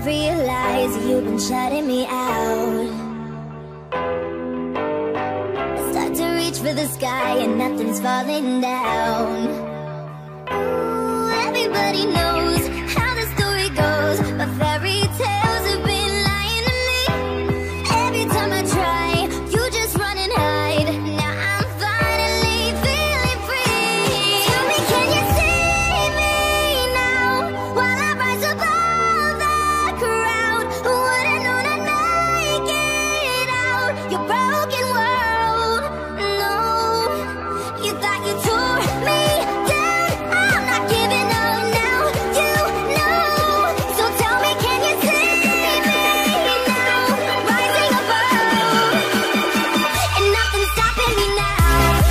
realize you've been shutting me out. I start to reach for the sky and nothing's falling down. Ooh, everybody knows how the story goes, but fairy tales have been lying to me. Every time I try, you just run and hide. Now I'm finally feeling free. Tell me, can you see me now while I rise above the crowd? Would've known I'd make it out your broken world. No, you thought you tore me down. I'm not giving up now, you know. So tell me, can you see me now, rising above, and nothing's stopping me now.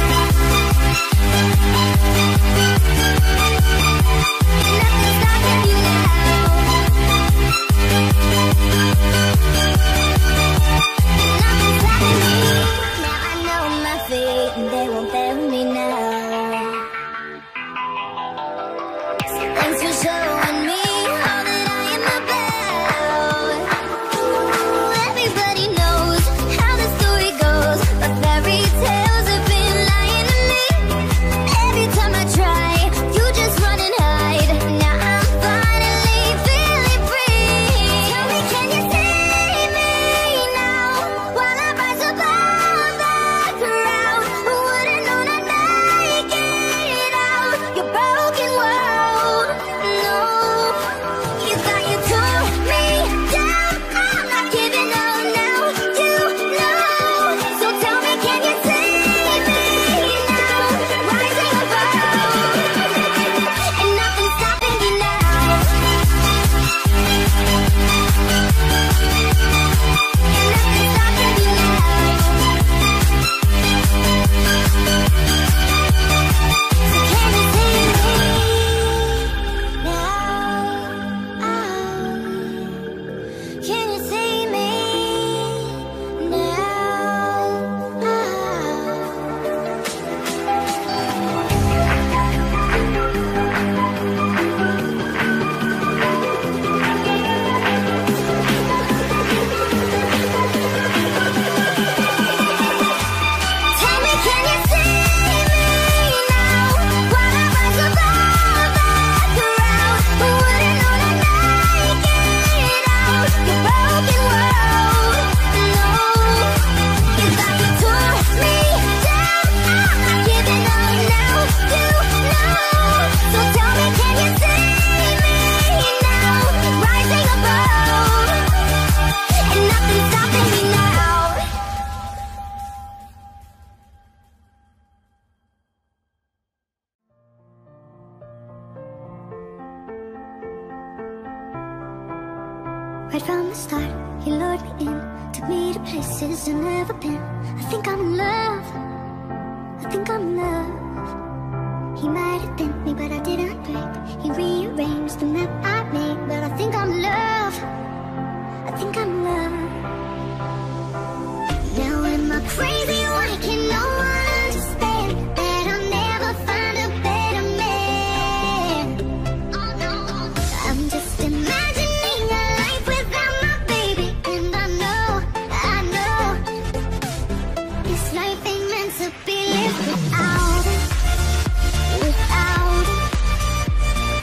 Nothing's stopping me now. Nothing's stopping me. Now I know my fate and they won't fail me now. So thanks for showing me all that I am about. Ooh, everybody knows how the story goes, but fairy tales have been lying to me. Every time I try, you just run and hide. Now I'm finally feeling free. Tell me, can you see me now while I rise above the crowd? Would've known I'd make it out your broken world. No, you thought you tore me down. I'm not giving up now, you know. So tell me, can you see me now, rising above, and nothing's stopping me now. Nothing's stopping me now. So can you see me now? Can you see me now? Tell me, can you see me now while I rise above the crowd? Would've known I'd make it out your broken world. No, you thought you tore me down. I'm not giving up now, you know. So tell me, can you see me now, rising above, and nothing's stopping me now. Right from the start, he lured me in, took me to places I've never been. I think I'm in love, I think I'm in love. He might have bent me, but I didn't break. He rearranged the map I made, but I think I'm in love, I think I'm in love. Now am I crazy? Why can no one understand that I'll never find a better man? I'm just imagining a life without my baby, and I know this life ain't meant to be lived without him, without him.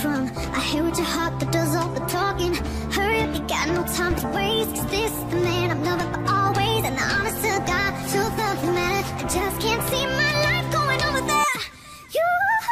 from? I hear with your heart that does all the talking. Hurry up, you got no time to waste. Cause this is the man I'm loving for always. And the honest to God, truth of the matter, I just can't see my life going on without you.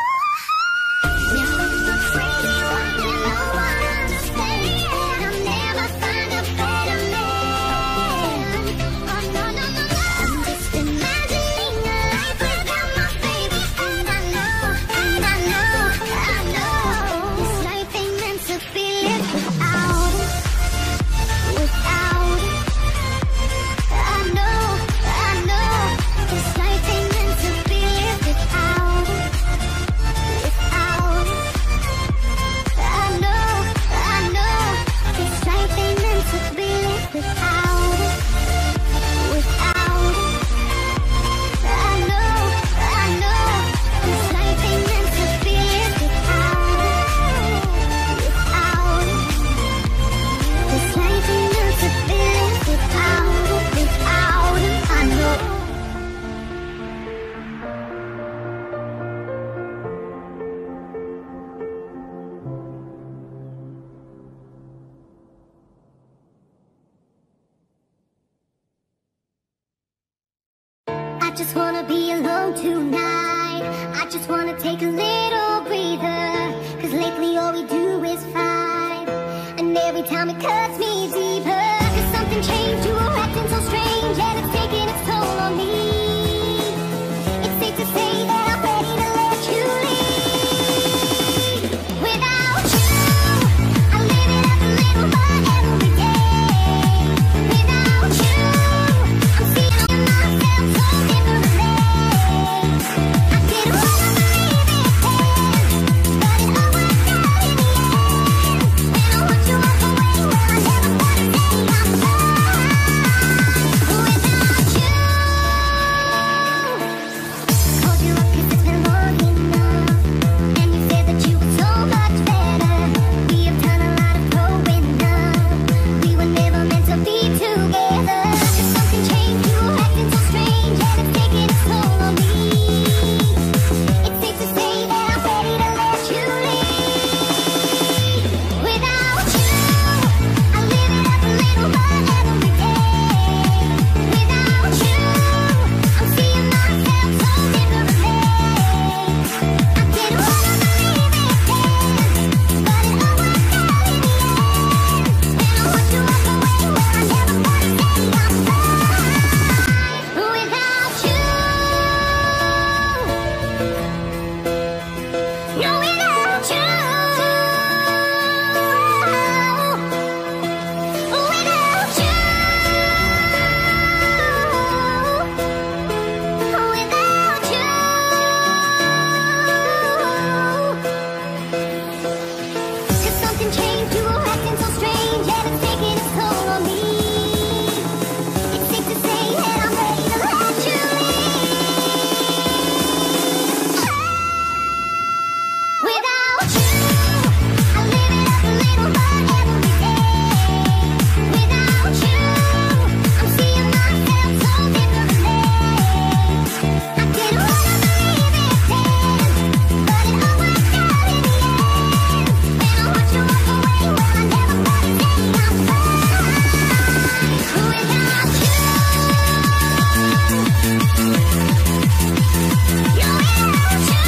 I just wanna be alone tonight. I just wanna take a little breather. Cause lately all we do is fight. And every time it cuts me deeper. Cause something changed, you were acting so strange. And it's taking its toll on me. It's safe to say that I'm ready to let you leave. Without you, I live it up a little more every day. Without you, I'm seeing myself so differently. I didn't wanna believe it then, but it all worked out in the end. And I watch you walk away, well I never thought I'd say I'm fine without you. Called you up 'cause it's been long enough, and you said that you were so much better. We have done a lot of growing up. We were never meant to be together. 'Cause something changed, you were acting so strange, and it's taking its toll on me. It's safe to say that I'm ready to let you leave. Without you, I live it up a little more every day. Without you, I'm seeing myself so differently. I didn't wanna believe it then, but it all worked out in the end. And I watch you walk away, well I never thought I'd say I'm fine without you. No, without you. Without you. Without you. 'Cause something changed, you were acting so strange, and it's taking its toll on me. It's safe to say that I'm ready to let you leave. Without you, I live it up a little more every day. Without you, I'm seeing myself so differently. I didn't wanna believe it then, but it all worked out in the end. And I watch you walk away, well I never thought I'd say I'm fine without you. No, without you.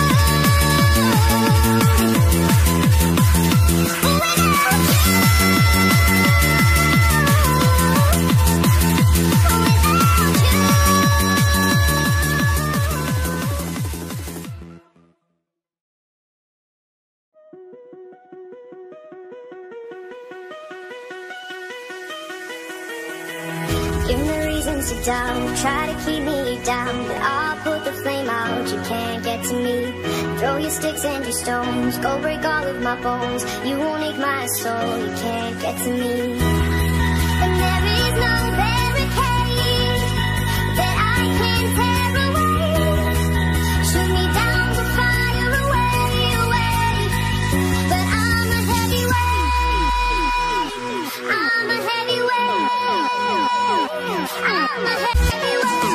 Give me reasons to doubt, try to keep me down, but I'll put the flame out, you can't get to me. Throw your sticks and your stones, go break all of my bones. You won't ache my soul, you can't get to me. And there is no barricade that I can tear away. Shoot me down, we'll fire away, away. But I'm a heavyweight, I'm a heavyweight, I'm a heavyweight,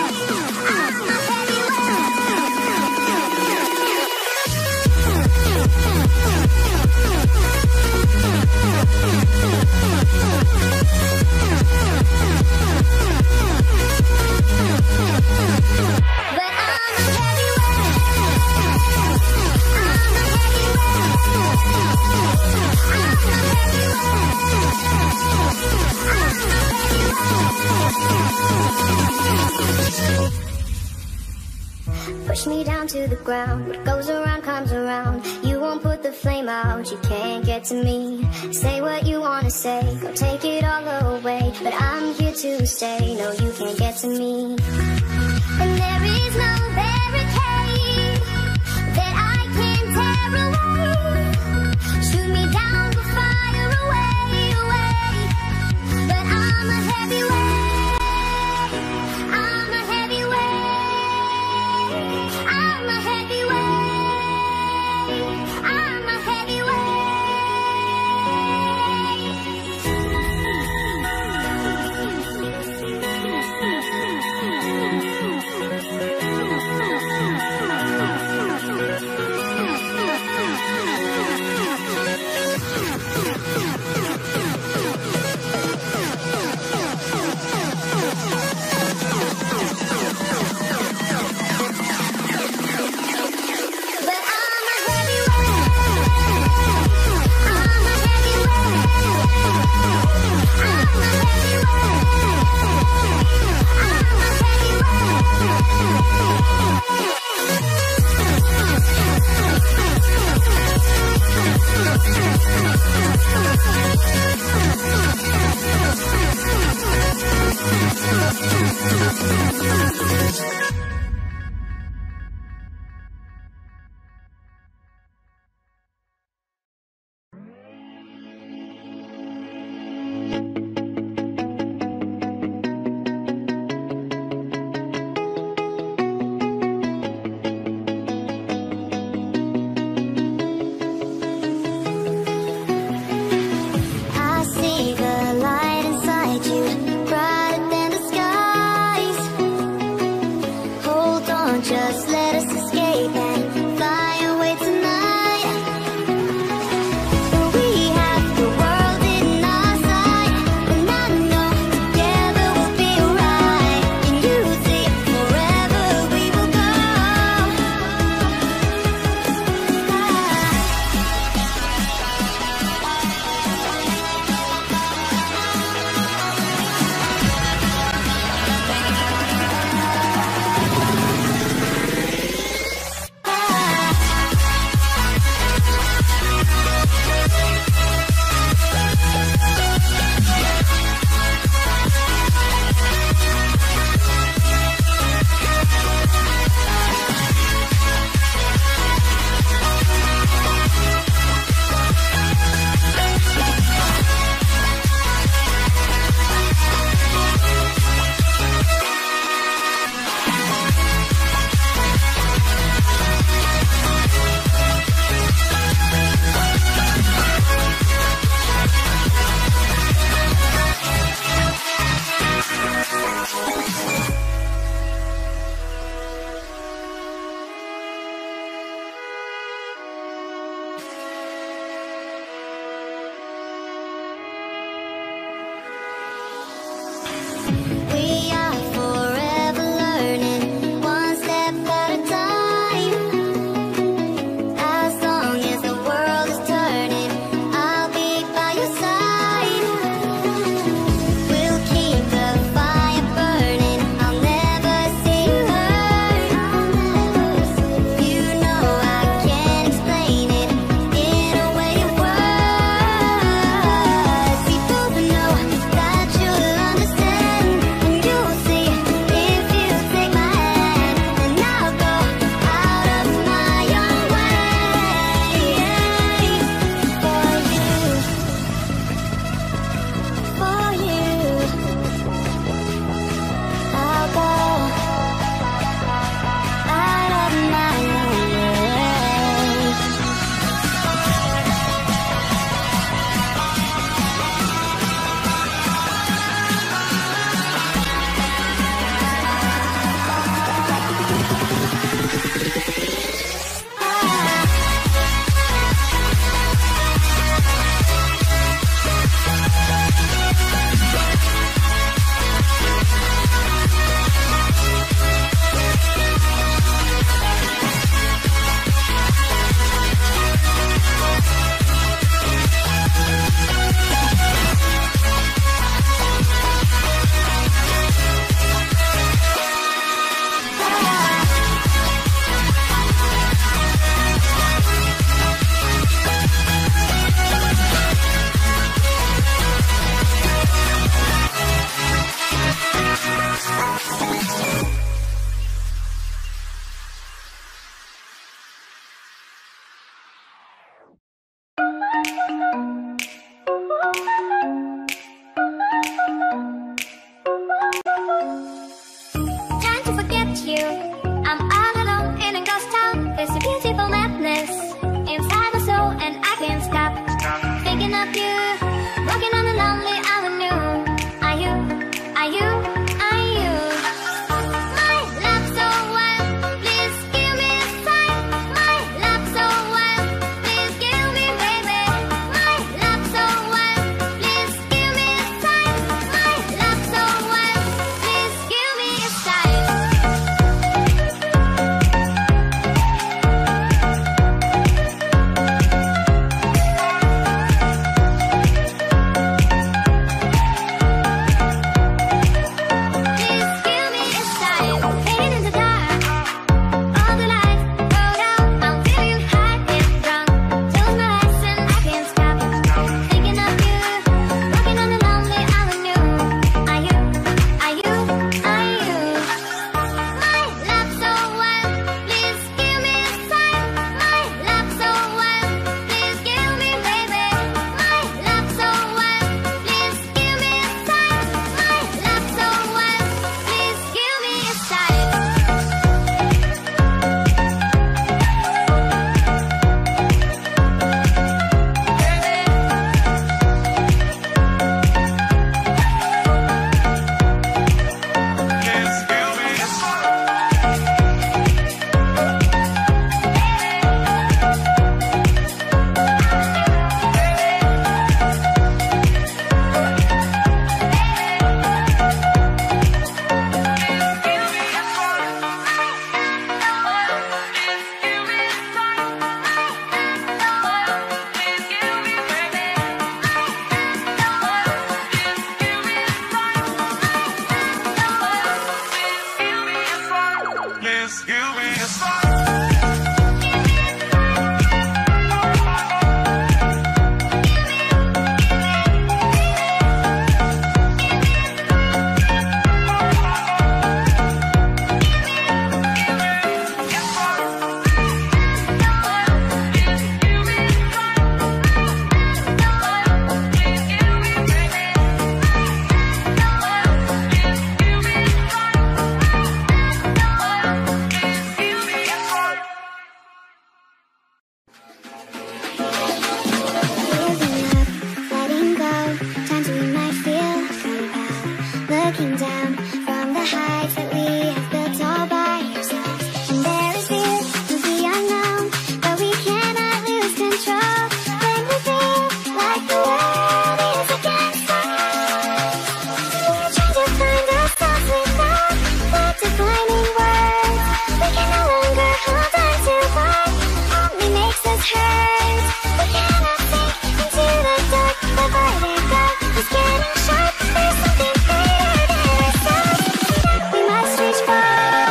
I'm a heavyweight. push me down to the ground. What goes around comes around. You won't put the flame out, you can't get to me. Say what you wanna say, go take it all away, but I'm here to stay. No, you can't get to me. And there is no barricade that I can tear away. Shoot me down, but fire away, away. But I'm a heavyweight, I'm a heavyweight, I'm a heavyweight, I'm a heavyweight. you. I'm all alone in a ghost town. There's a beautiful madness inside my soul, and I can't stop thinking of you. Walking on a lonely avenue. Are you? Are you? Are you? My love so wild, please give me a sign. My love so wild, please give me, baby. My love so wild, please give me a sign. My love so wild, please give me a sign. Please give me a sign. Fading in the dark, all the lights go down. I'm feeling high and drunk. Close my eyes and I can't stop thinking of you. Walking on a lonely avenue. Are you? Are you? Are you? My love so wild, please give me a sign. My love so wild, please give me, baby. My love so wild, please give me a sign. My love so wild, please give me a sign. Please give me a sign. Letting go, times we might feel compelled. Looking down from the heights that we have built all by ourselves. And there is fear of the unknown, but we cannot lose control. When we feel like the world is against us, we're trying to find ourselves without the defining words. We can no longer hold on to what only makes us hurt. We cannot sink into the dark. The vertigo is getting sharp. There's something greater than ourselves that we must reach for.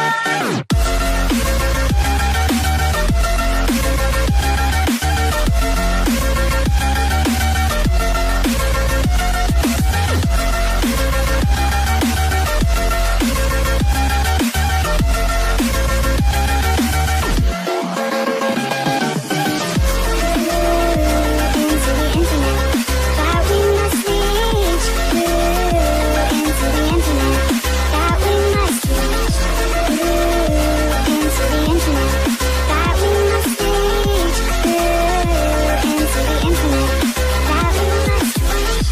Into the internet that we must reach. Into the internet that we must reach. Into the internet that we must reach. Into the internet that we must reach.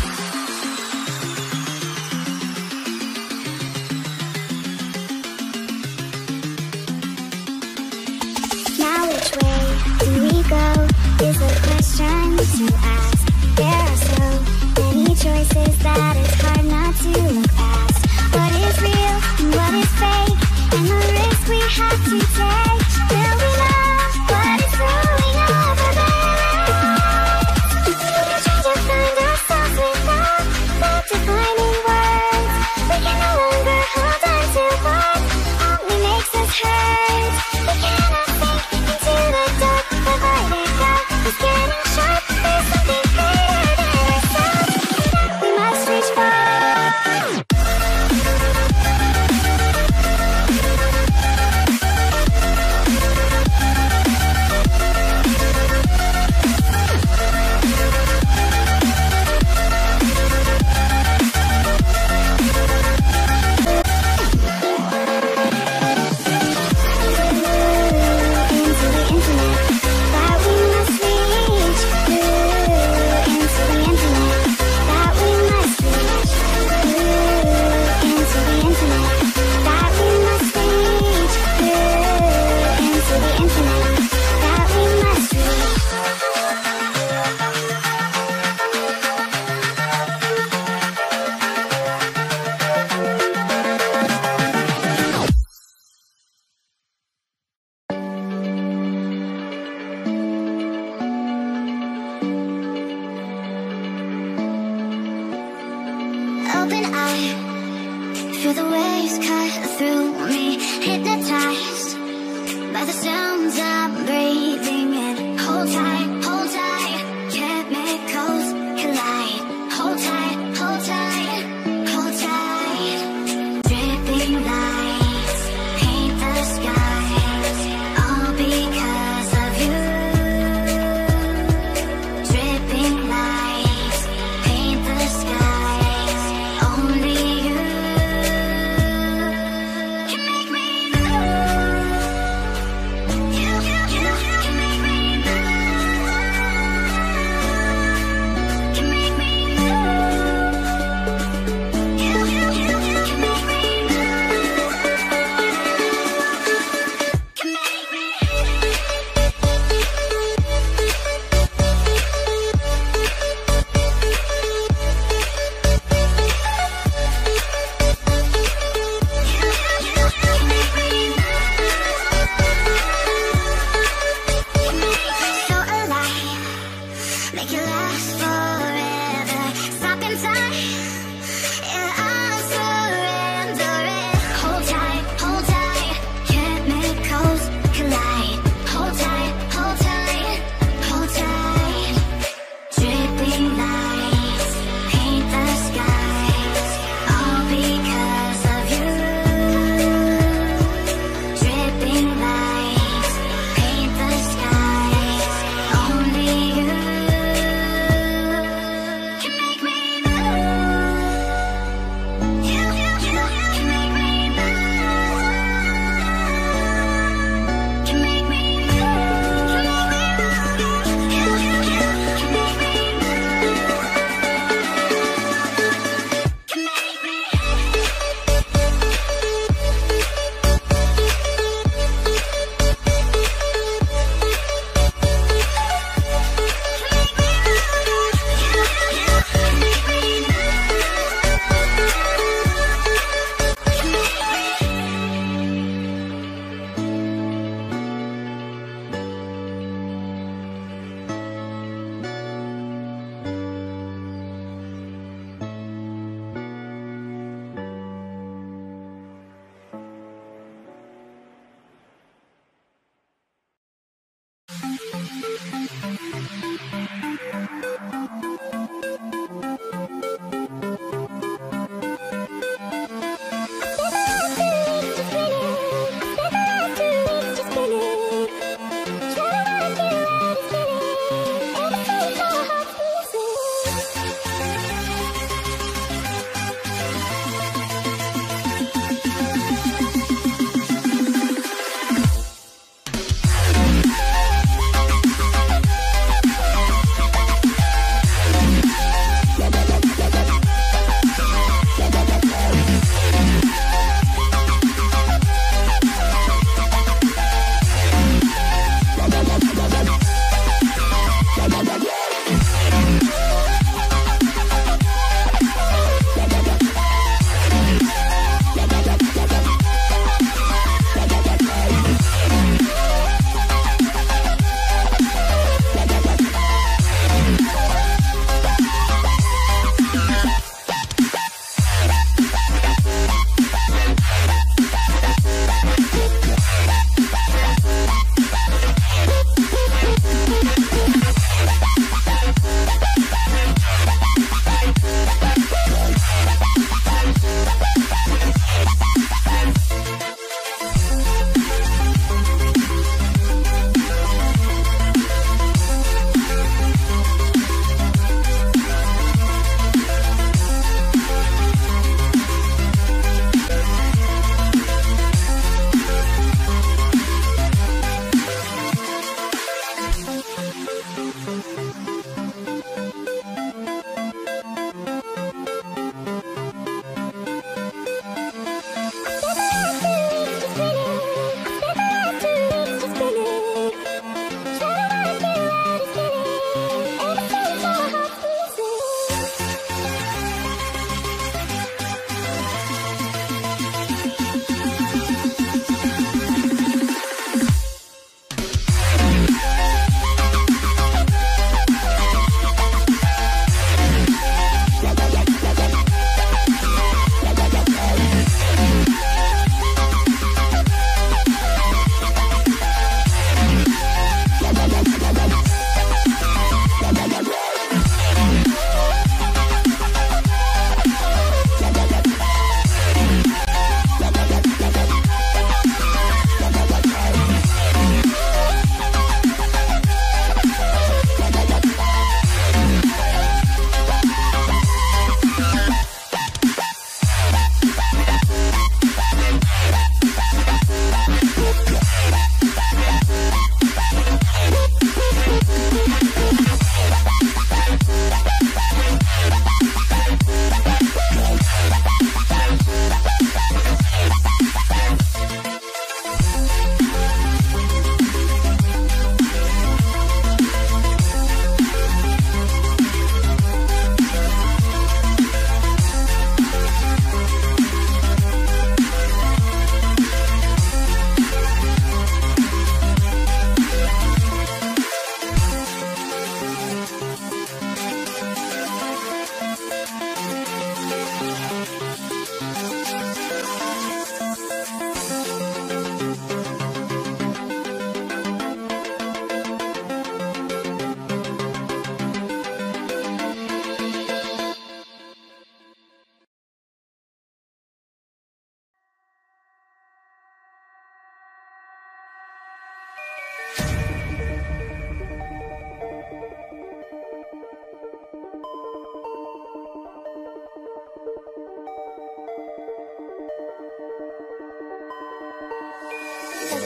Now which way do we go is a question to ask. There are so many choices that it's hard not to look past. What is real and what is fake, and the risk we have to take. Will we know what is ruling over balance? We're trying to find ourselves without the defining words. We can no longer hold on to what only makes us hurt. We cannot sink into the dark. The vertigo is getting sharp. There's something greater than ourselves that we must reach for. waves cut through me, hypnotized by the sounds I'm breathing in. Hold tight, chemicals collide. Hold tight, hold tight, hold tight. Dripping lights paint the skies, all because of you. Dripping lights paint the skies, only you can make me move. You can make me move.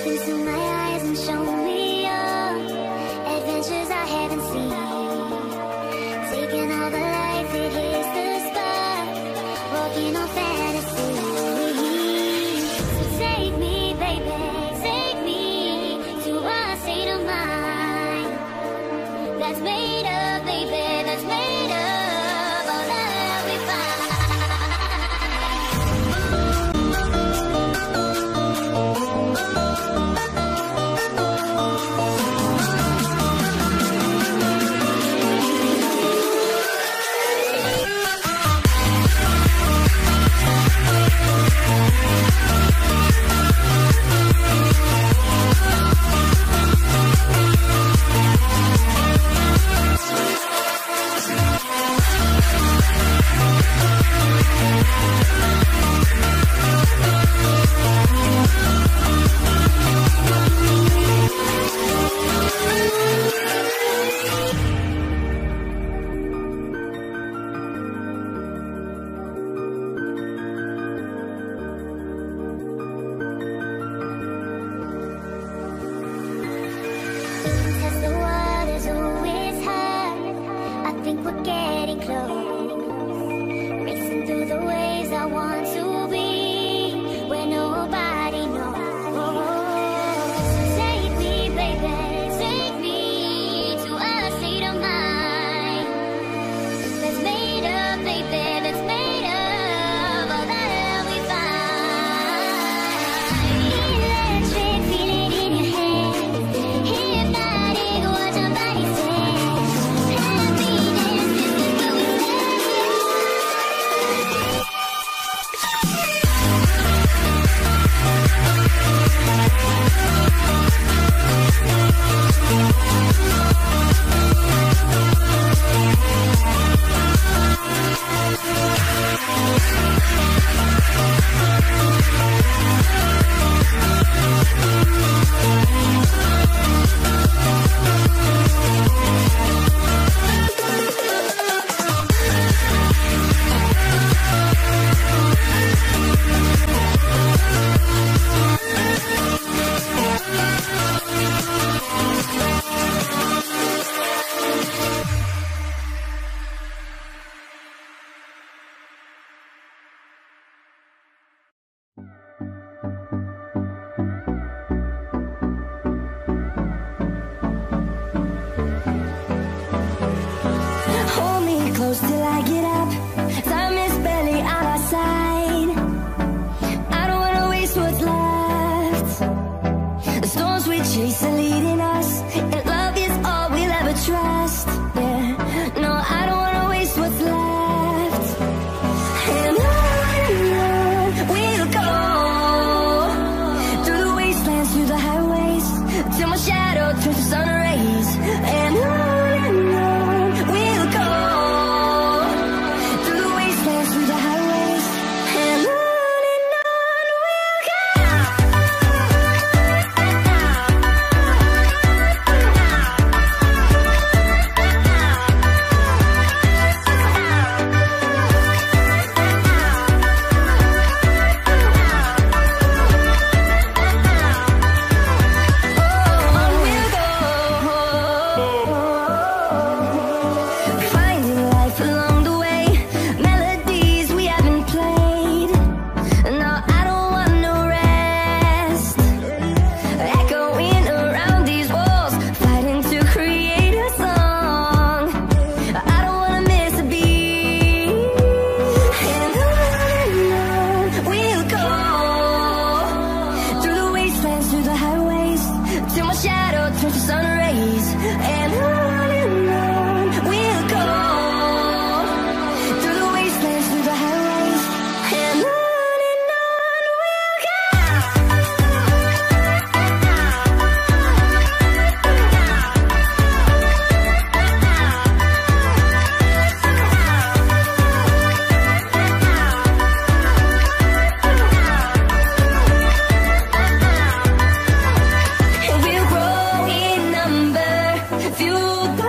into my eyes and show me all adventures I haven't seen. Taking all the light that hits the spot, walking on fantasy. So take me, baby, take me to a state of mind that's made up, baby, that's made up all that we find. Test the waters, ooh, it's high. I think we're getting close. Racing through the waves, I want to be where nobody knows. Take me, baby, take me to a state of mind that's made up, baby, that's made up all that we find. Electric, feel it in your hands. Hypnotic, watch our bodies dance. Happiness, this is where we hold me close till I get up. Time is barely on our side. I don't wanna waste what's left. The storms we chase are leading us, and love is all we'll ever trust. Yeah, no, I don't wanna waste what's left. And on we'll go, through the wastelands, through the highways, till my shadow turns to sun rays. And on we'll go, through the wastelands, through the highways, and on we'll go. Finding life along the way, melodies we haven't played. No, I don't want no rest. Echoing around these walls, fighting to create a song. I don't wanna miss a beat. And on we'll go, through the wastelands, through the highways, till my shadow turns to sun rays. And on we'll go, through the wastelands, through the highways, and on we'll go. We'll grow in number, fueled by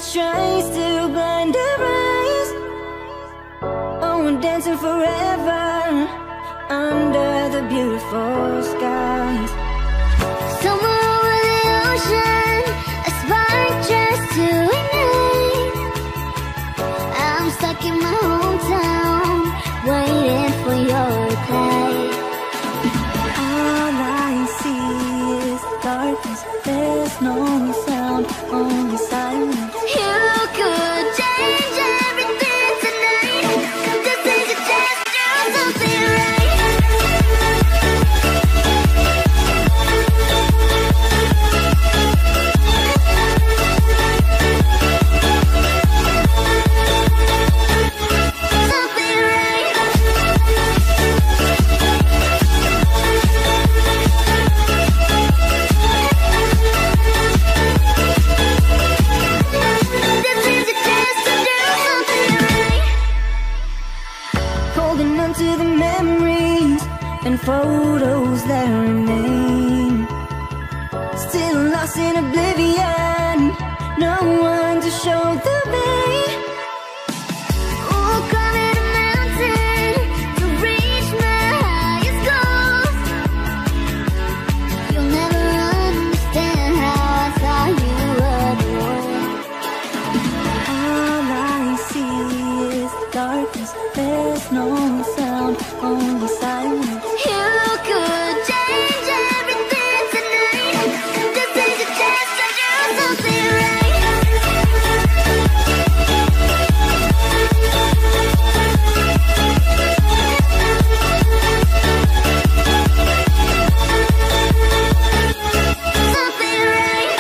that tries to blind our eyes. Oh, we're dancing forever under the beautiful skies. Somewhere over the ocean, a spark just to ignite. I'm stuck in my hometown, waiting for your reply. All I see is darkness, there's no sound, only silence. You could change everything tonight. Just take a chance, do something right. To the memories and photos that remain, still lost in oblivion, no one to show the way. Oh, climbing a mountain to reach my highest goals. You'll never understand how I thought you would know. All I see is darkness, there's no sound, only silence. You could change everything tonight. Just take a chance to do something right. Something right.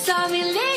saw me leave.